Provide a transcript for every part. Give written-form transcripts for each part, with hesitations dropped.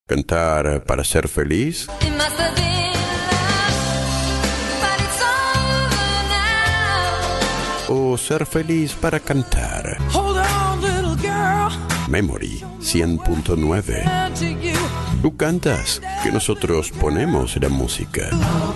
Cantar para ser feliz. O ser feliz para cantar. Memory 100.9. Tú cantas, que nosotros ponemos la música.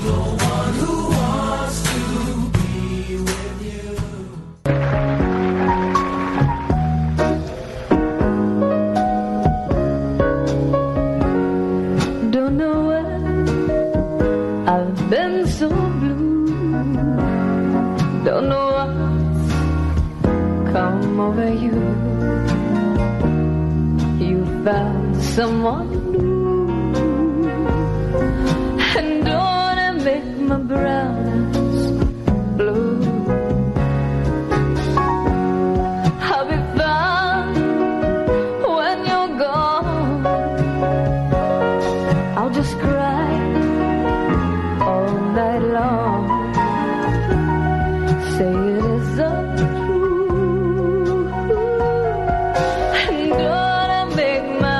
Someone new, and don't it make my brown eyes blue? I'll be fine when you're gone. I'll just cry all night long. Say it isn't true, and don't it make my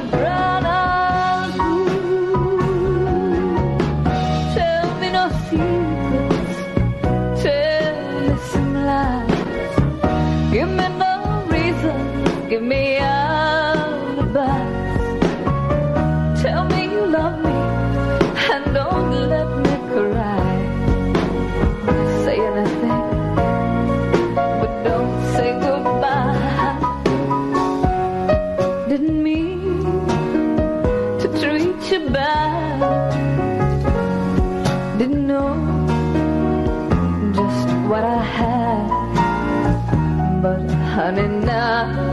give me alibis. Tell me you love me and don't let me cry. Say anything, but don't say goodbye. Didn't mean to treat you bad. Didn't know just what I had, but honey, now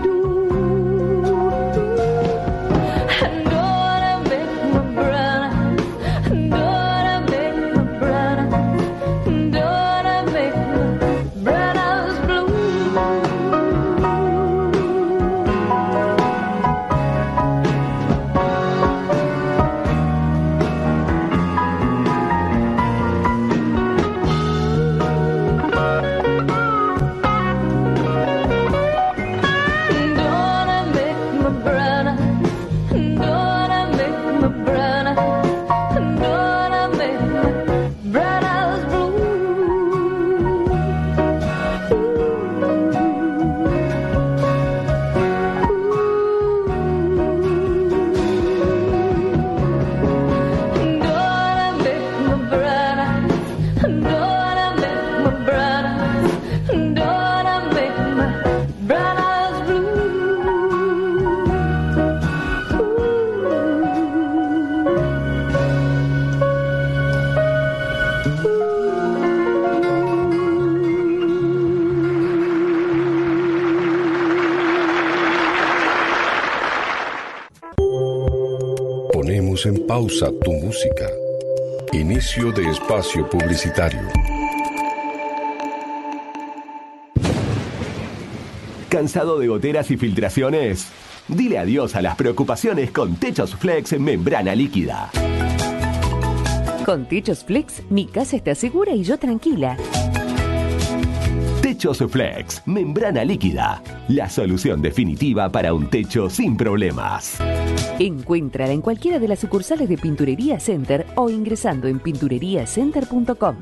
En pausa tu música. Inicio de espacio publicitario. ¿Cansado de goteras y filtraciones? Dile adiós a las preocupaciones con Techos Flex en membrana líquida. Con Techos Flex, mi casa está segura y yo tranquila. Techos Flex, membrana líquida. La solución definitiva para un techo sin problemas. Encuéntrala en cualquiera de las sucursales de Pinturería Center o ingresando en pintureriacenter.com.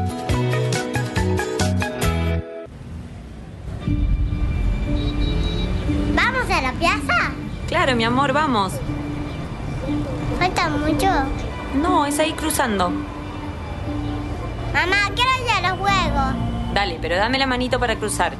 ¿Vamos a la plaza? Claro, mi amor, vamos. ¿Falta mucho? No, es ahí cruzando. Mamá, quiero ir a los juegos. Dale, pero dame la manito para cruzar.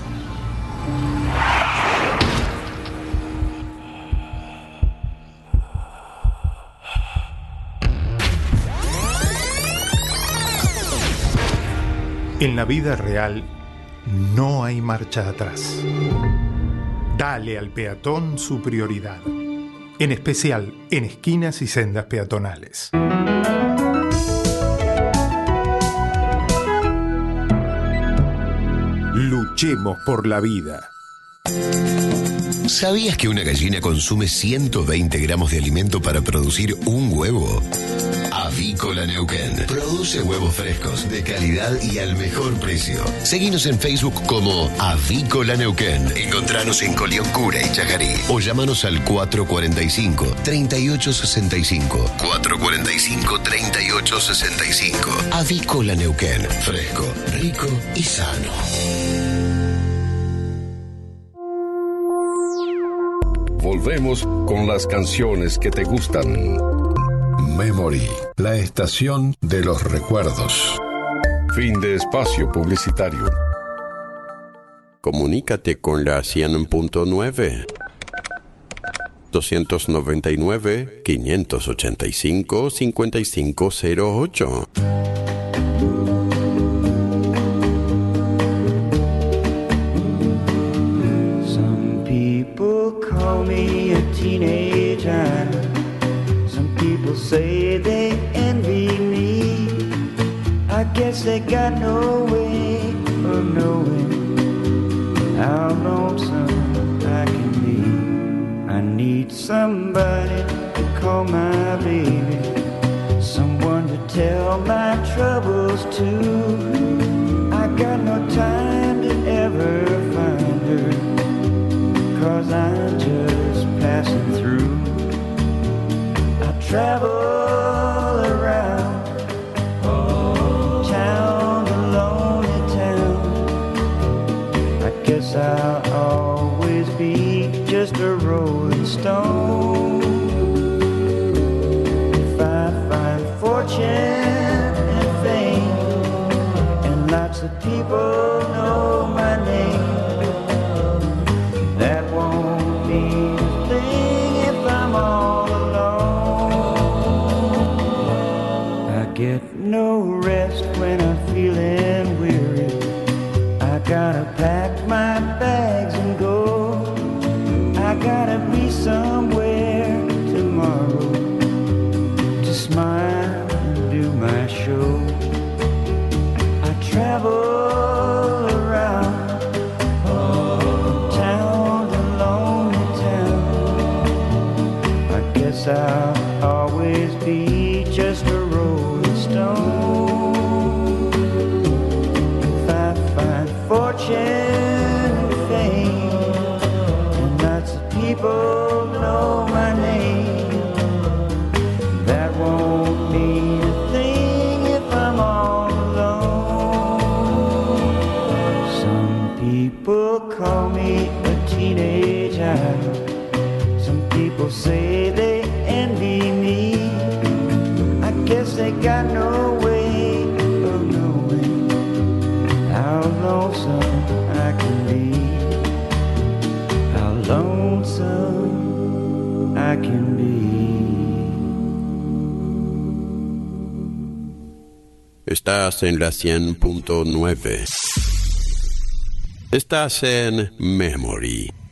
En la vida real no hay marcha atrás. Dale al peatón su prioridad, en especial en esquinas y sendas peatonales. Luchemos por la vida. ¿Sabías que una gallina consume 120 gramos de alimento para producir un huevo? Avícola Neuquén. Produce huevos frescos, de calidad y al mejor precio. Seguinos en Facebook como Avícola Neuquén. Encontranos en Colión Cura y Chajarí. O llámanos al 445-3865. 445-3865. Avícola Neuquén. Fresco, rico y sano. Volvemos con las canciones que te gustan. Memory, la estación de los recuerdos. Fin de espacio publicitario. Comunícate con la 100.9. 299-585-5508. Call me a teenager. Some people say they envy me. I guess they got no way of knowing how lonesome I can be. I need somebody to call my baby, someone to tell my troubles to. I got no time to ever find her, 'cause I'm just passing through. I travel around town to lonely town. I guess I'll always be just a rolling stone. If I find fortune and fame, and lots of people know my name, that won't mean a thing if I'm all alone. I get no rest when I'm feeling weary. I gotta pack my bags and go. I gotta be somewhere tomorrow to smile and do my show. I travel around I'll always be just a rolling stone. If I find fortune and fame, and lots of people know my name, that won't mean a thing if I'm all alone. Some people call me a teenage idol. Some people say they envy me. I guess they got no way of knowing how lonesome I can be. How lonesome I can be. Estás en la 100.9. Estás en Memory.